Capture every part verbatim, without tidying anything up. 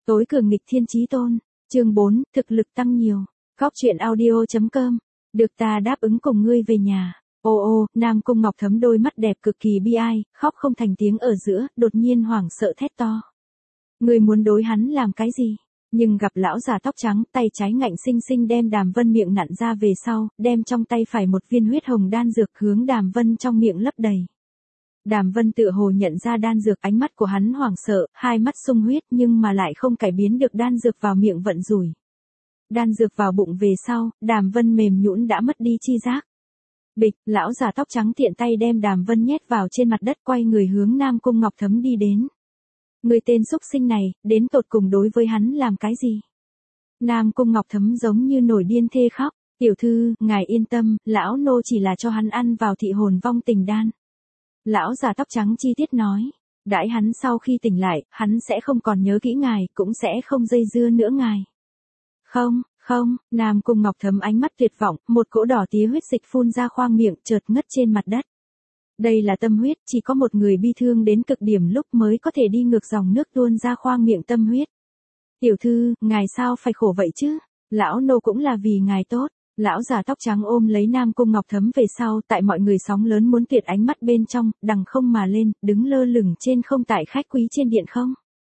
Tối cường nghịch thiên chí tôn, chương bốn, thực lực tăng nhiều. Góc truyện audio chấm com. Được ta đáp ứng cùng ngươi về nhà. Ô ô, Nam Cung Ngọc Thấm đôi mắt đẹp cực kỳ bi ai, khóc không thành tiếng ở giữa, đột nhiên hoảng sợ thét to. Ngươi muốn đối hắn làm cái gì? Nhưng gặp lão già tóc trắng, tay trái ngạnh sinh sinh đem Đàm Vân miệng nặn ra về sau, đem trong tay phải một viên huyết hồng đan dược hướng Đàm Vân trong miệng lấp đầy. Đàm Vân tựa hồ nhận ra đan dược, ánh mắt của hắn hoảng sợ, hai mắt sung huyết nhưng mà lại không cải biến được đan dược vào miệng vận rủi. Đan dược vào bụng về sau, Đàm Vân mềm nhũn đã mất đi chi giác. Bịch, lão già tóc trắng tiện tay đem Đàm Vân nhét vào trên mặt đất, quay người hướng Nam Cung Ngọc Thấm đi đến. Người tên xúc sinh này, đến tột cùng đối với hắn làm cái gì? Nam Cung Ngọc Thấm giống như nổi điên thê khóc. Tiểu thư, ngài yên tâm, lão nô chỉ là cho hắn ăn vào thị hồn vong tình đan. Lão già tóc trắng chi tiết nói, đãi hắn sau khi tỉnh lại, hắn sẽ không còn nhớ kỹ ngài, cũng sẽ không dây dưa nữa ngài. Không, không, Nam Cung Ngọc Thấm ánh mắt tuyệt vọng, một cỗ đỏ tía huyết dịch phun ra khoang miệng, chợt ngất trên mặt đất. Đây là tâm huyết, chỉ có một người bi thương đến cực điểm lúc mới có thể đi ngược dòng nước tuôn ra khoang miệng tâm huyết. Tiểu thư, ngài sao phải khổ vậy chứ? Lão nô cũng là vì ngài tốt. Lão già tóc trắng ôm lấy Nam Cung Ngọc Thấm về sau, tại mọi người sóng lớn muốn tuyệt ánh mắt bên trong, đằng không mà lên, đứng lơ lửng trên không tại khách quý trên điện không.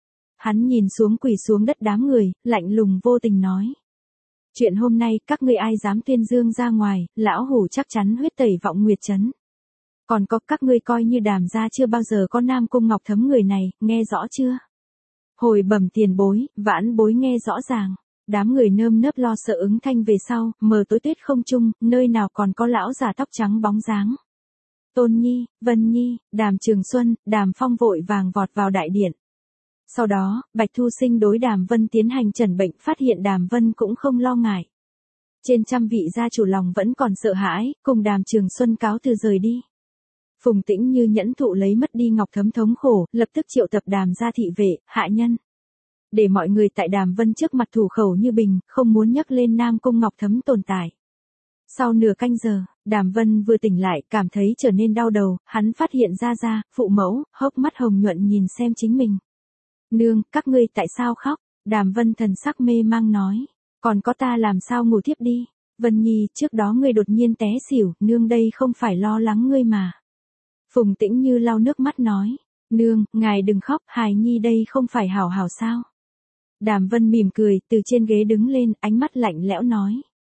Hắn nhìn xuống quỳ xuống đất đám người, lạnh lùng vô tình nói. Chuyện hôm nay, các ngươi ai dám tuyên dương ra ngoài, lão hủ chắc chắn huyết tẩy vọng nguyệt trấn. Còn có các ngươi coi như Đàm gia chưa bao giờ có Nam Cung Ngọc Thấm người này, nghe rõ chưa? Hồi bẩm tiền bối, vãn bối nghe rõ ràng. Đám người nơm nớp lo sợ ứng thanh về sau, mờ tối tuyết không trung, nơi nào còn có lão già tóc trắng bóng dáng. Tôn Nhi, Vân Nhi, Đàm Trường Xuân, Đàm Phong vội vàng vọt vào đại điện. Sau đó, Bạch Thu Sinh đối Đàm Vân tiến hành chẩn bệnh, phát hiện Đàm Vân cũng không lo ngại. Trên trăm vị gia chủ lòng vẫn còn sợ hãi, cùng Đàm Trường Xuân cáo từ rời đi. Phùng Tĩnh Như nhẫn thụ lấy mất đi Ngọc Thấm thống khổ, lập tức triệu tập Đàm gia thị vệ, hạ nhân. Để mọi người tại Đàm Vân trước mặt thủ khẩu như bình, không muốn nhắc lên Nam Cung Ngọc Thấm tồn tại. Sau nửa canh giờ, Đàm Vân vừa tỉnh lại, cảm thấy trở nên đau đầu, hắn phát hiện ra ra, phụ mẫu, hốc mắt hồng nhuận nhìn xem chính mình. Nương, các ngươi tại sao khóc? Đàm Vân thần sắc mê mang nói. Còn có ta làm sao ngủ thiếp đi? Vân Nhi, trước đó ngươi đột nhiên té xỉu, nương đây không phải lo lắng ngươi mà. Phùng Tĩnh Như lau nước mắt nói. Nương, ngài đừng khóc, hài nhi đây không phải hảo hảo sao? Đàm Vân mỉm cười, từ trên ghế đứng lên, ánh mắt lạnh lẽo nói.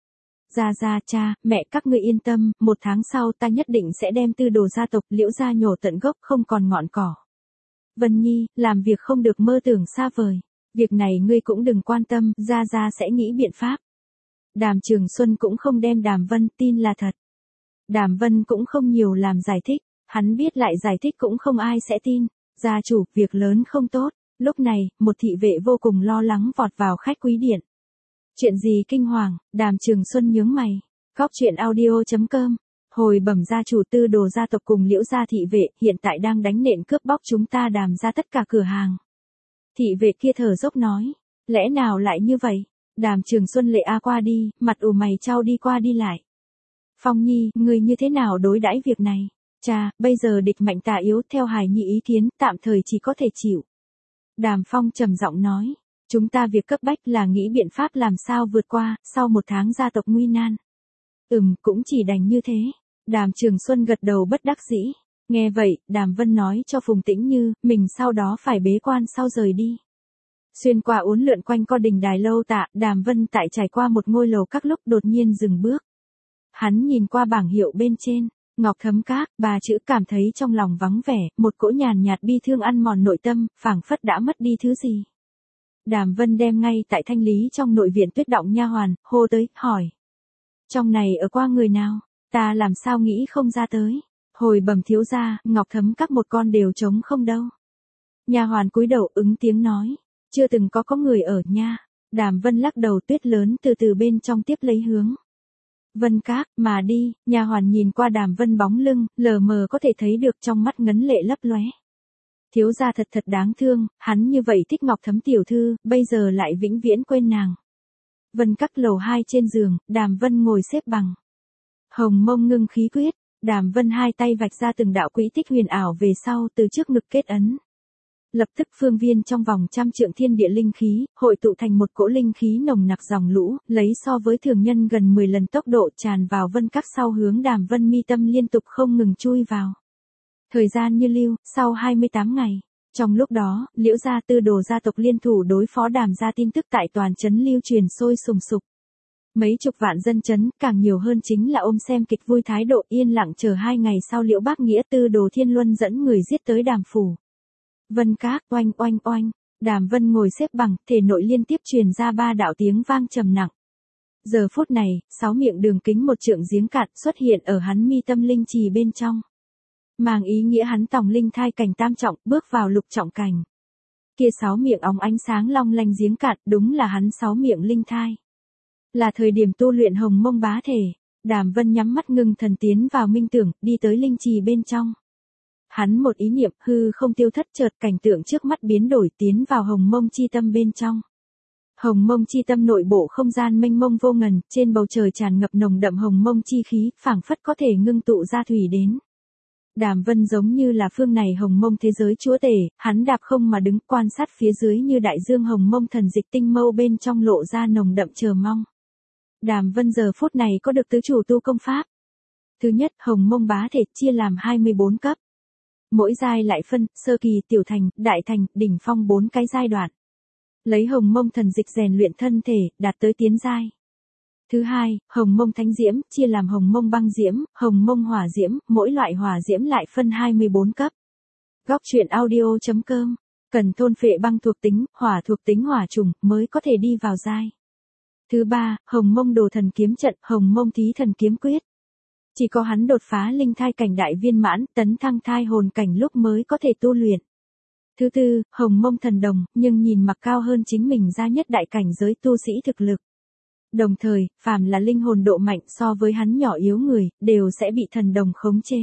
Gia gia, cha, mẹ các ngươi yên tâm, một tháng sau ta nhất định sẽ đem Tư Đồ gia tộc Liễu gia nhổ tận gốc không còn ngọn cỏ. Vân Nhi, làm việc không được mơ tưởng xa vời. Việc này ngươi cũng đừng quan tâm, gia gia sẽ nghĩ biện pháp. Đàm Trường Xuân cũng không đem Đàm Vân tin là thật. Đàm Vân cũng không nhiều làm giải thích, hắn biết lại giải thích cũng không ai sẽ tin. Gia chủ, việc lớn không tốt. Lúc này, một thị vệ vô cùng lo lắng vọt vào khách quý điện. Chuyện gì kinh hoàng? Đàm Trường Xuân nhướng mày. Góc truyện audio chấm com. Hồi bẩm gia chủ, Tư Đồ gia tộc cùng Liễu gia thị vệ hiện tại đang đánh nện cướp bóc chúng ta Đàm gia tất cả cửa hàng. Thị vệ kia thở dốc nói. Lẽ nào lại như vậy? Đàm Trường Xuân lệ a qua đi, mặt ủ mày chau đi qua đi lại. Phong Nhi, ngươi như thế nào đối đãi việc này? Cha, bây giờ địch mạnh tà yếu, theo hài nhi ý kiến, tạm thời chỉ có thể chịu. Đàm Phong trầm giọng nói, chúng ta việc cấp bách là nghĩ biện pháp làm sao vượt qua, sau một tháng gia tộc nguy nan. Ừm, cũng chỉ đành như thế. Đàm Trường Xuân gật đầu bất đắc dĩ. Nghe vậy, Đàm Vân nói cho Phùng Tĩnh Như, mình sau đó phải bế quan sau rời đi. Xuyên qua uốn lượn quanh co đình đài lâu tạ, Đàm Vân tại trải qua một ngôi lầu các lúc đột nhiên dừng bước. Hắn nhìn qua bảng hiệu bên trên. Ngọc Thấm Các, ba chữ cảm thấy trong lòng vắng vẻ, một cỗ nhàn nhạt bi thương ăn mòn nội tâm, phảng phất đã mất đi thứ gì. Đàm Vân đem ngay tại thanh lý trong nội viện Tuyết Động nha hoàn, hô tới, hỏi. Trong này ở qua người nào, ta làm sao nghĩ không ra tới. Hồi bẩm thiếu gia, Ngọc Thấm Các một con đều trống không đâu. Nha hoàn cúi đầu ứng tiếng nói, chưa từng có có người ở nha. Đàm Vân lắc đầu, tuyết lớn từ từ bên trong tiếp lấy hướng. Vân Các, mà đi, nha hoàn nhìn qua Đàm Vân bóng lưng, lờ mờ có thể thấy được trong mắt ngấn lệ lấp lóe. Thiếu gia thật thật đáng thương, hắn như vậy thích Ngọc Thấm tiểu thư, bây giờ lại vĩnh viễn quên nàng. Vân Các lầu hai trên giường, Đàm Vân ngồi xếp bằng. Hồng mông ngưng khí quyết, Đàm Vân hai tay vạch ra từng đạo quỹ tích huyền ảo về sau từ trước ngực kết ấn. Lập tức phương viên trong vòng trăm trượng thiên địa linh khí, hội tụ thành một cỗ linh khí nồng nặc dòng lũ, lấy so với thường nhân gần mười lần tốc độ tràn vào vân các sau hướng Đàm Vân mi tâm liên tục không ngừng chui vào. Thời gian như lưu, sau hai mươi tám ngày. Trong lúc đó, Liễu gia Tư Đồ gia tộc liên thủ đối phó Đàm gia tin tức tại toàn trấn lưu truyền sôi sùng sục. Mấy chục vạn dân chấn, càng nhiều hơn chính là ôm xem kịch vui thái độ yên lặng chờ hai ngày sau Liễu Bác Nghĩa Tư Đồ Thiên Luân dẫn người giết tới Đàm phủ. Vân các, oanh oanh oanh, Đàm Vân ngồi xếp bằng, thể nội liên tiếp truyền ra ba đạo tiếng vang trầm nặng. Giờ phút này, sáu miệng đường kính một trượng giếng cạn xuất hiện ở hắn mi tâm linh trì bên trong. Mang ý nghĩa hắn tòng linh thai cảnh tam trọng, bước vào lục trọng cảnh. Kia sáu miệng óng ánh sáng long lanh giếng cạn, đúng là hắn sáu miệng linh thai. Là thời điểm tu luyện hồng mông bá thể, Đàm Vân nhắm mắt ngưng thần tiến vào minh tưởng, đi tới linh trì bên trong. Hắn một ý niệm hư không tiêu thất chợt cảnh tượng trước mắt biến đổi tiến vào hồng mông chi tâm bên trong. Hồng mông chi tâm nội bộ không gian mênh mông vô ngần, trên bầu trời tràn ngập nồng đậm hồng mông chi khí, phảng phất có thể ngưng tụ ra thủy đến. Đàm Vân giống như là phương này hồng mông thế giới chúa tể, hắn đạp không mà đứng quan sát phía dưới như đại dương hồng mông thần dịch tinh mâu bên trong lộ ra nồng đậm chờ mong. Đàm Vân giờ phút này có được tứ chủ tu công pháp. Thứ nhất, hồng mông bá thể chia làm hai mươi bốn cấp. Mỗi giai lại phân, sơ kỳ, tiểu thành, đại thành, đỉnh phong bốn cái giai đoạn. Lấy hồng mông thần dịch rèn luyện thân thể, đạt tới tiến giai. Thứ hai, hồng mông thánh diễm, chia làm hồng mông băng diễm, hồng mông hỏa diễm, mỗi loại hỏa diễm lại phân hai mươi bốn cấp. Góc truyện audio chấm com, cần thôn phệ băng thuộc tính, hỏa thuộc tính hỏa trùng, mới có thể đi vào giai. Thứ ba, hồng mông đồ thần kiếm trận, hồng mông thí thần kiếm quyết. Chỉ có hắn đột phá linh thai cảnh đại viên mãn, tấn thăng thai hồn cảnh lúc mới có thể tu luyện. Thứ tư, hồng mông thần đồng, nhưng nhìn mặc cao hơn chính mình ra nhất đại cảnh giới tu sĩ thực lực. Đồng thời, phàm là linh hồn độ mạnh so với hắn nhỏ yếu người, đều sẽ bị thần đồng khống chế.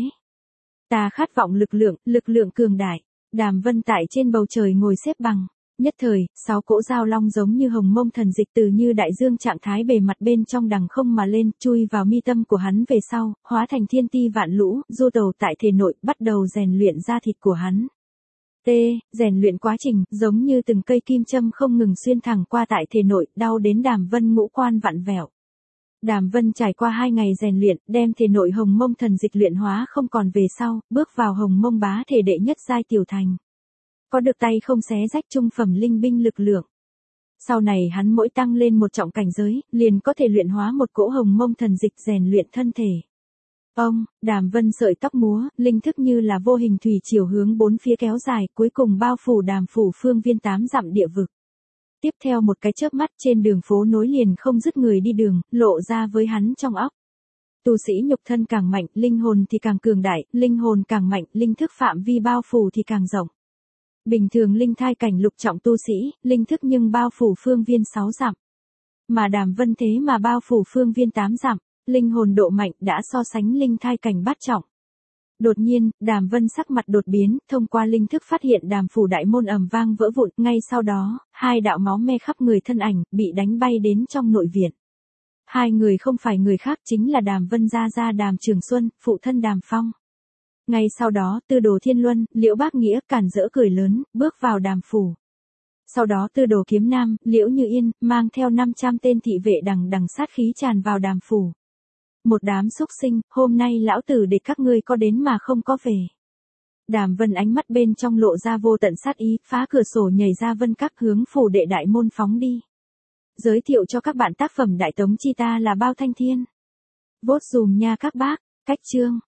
Ta khát vọng lực lượng, lực lượng cường đại. Đàm Vân tại trên bầu trời ngồi xếp bằng. Nhất thời, sáu cỗ giao long giống như hồng mông thần dịch từ như đại dương trạng thái bề mặt bên trong đằng không mà lên, chui vào mi tâm của hắn về sau, hóa thành thiên ti vạn lũ, du tẩu tại thể nội, bắt đầu rèn luyện da thịt của hắn. T. Rèn luyện quá trình, giống như từng cây kim châm không ngừng xuyên thẳng qua tại thể nội, đau đến Đàm Vân ngũ quan vặn vẹo. Đàm Vân trải qua hai ngày rèn luyện, đem thể nội hồng mông thần dịch luyện hóa không còn về sau, bước vào hồng mông bá thể đệ nhất giai tiểu thành. Có được tay không xé rách trung phẩm linh binh lực lượng. Sau này hắn mỗi tăng lên một trọng cảnh giới, liền có thể luyện hóa một cỗ hồng mông thần dịch rèn luyện thân thể. Ông, Đàm Vân sợi tóc múa, linh thức như là vô hình thủy chiều hướng bốn phía kéo dài, cuối cùng bao phủ Đàm phủ phương viên tám dặm địa vực. Tiếp theo một cái chớp mắt trên đường phố nối liền không dứt người đi đường, lộ ra với hắn trong óc. Tu sĩ nhục thân càng mạnh, linh hồn thì càng cường đại, linh hồn càng mạnh, linh thức phạm vi bao phủ thì càng rộng. Bình thường linh thai cảnh lục trọng tu sĩ, linh thức nhưng bao phủ phương viên sáu dặm. Mà Đàm Vân thế mà bao phủ phương viên tám dặm, linh hồn độ mạnh đã so sánh linh thai cảnh bát trọng. Đột nhiên, Đàm Vân sắc mặt đột biến, thông qua linh thức phát hiện Đàm phủ đại môn ầm vang vỡ vụn, ngay sau đó, hai đạo máu me khắp người thân ảnh, bị đánh bay đến trong nội viện. Hai người không phải người khác chính là Đàm Vân gia gia Đàm Trường Xuân, phụ thân Đàm Phong. Ngay sau đó, Tư Đồ Thiên Luân, Liễu Bác Nghĩa cản rỡ cười lớn, bước vào Đàm phủ. Sau đó Tư Đồ Kiếm Nam, Liễu Như Yên, mang theo năm trăm tên thị vệ đằng đằng sát khí tràn vào Đàm phủ. Một đám xúc sinh, hôm nay lão tử để các ngươi có đến mà không có về. Đàm Vân ánh mắt bên trong lộ ra vô tận sát ý, phá cửa sổ nhảy ra vân các hướng phủ đệ đại môn phóng đi. Giới thiệu cho các bạn tác phẩm Đại Tống Chi ta là Bao Thanh Thiên. Vốt dùm nha các bác, cách chương.